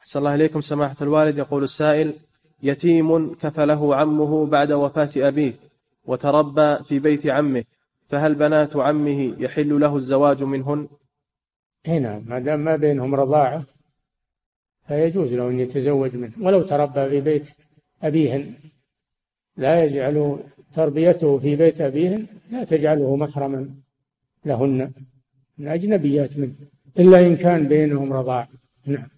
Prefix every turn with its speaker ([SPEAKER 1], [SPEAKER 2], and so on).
[SPEAKER 1] أحسن الله إليكم سماحة الوالد. يقول السائل: يتيم كفله عمه بعد وفاة أبيه وتربى في بيت عمه، فهل بنات عمه يحل له الزواج منهن؟
[SPEAKER 2] هنا ما دام ما بينهم رضاعة فيجوز له أن يتزوج منه ولو تربى في بيت أبيهن، لا يجعل تربيته في بيت أبيهن لا تجعله محرما لهن من أجنبيات منه إلا إن كان بينهم رضاعة. نعم.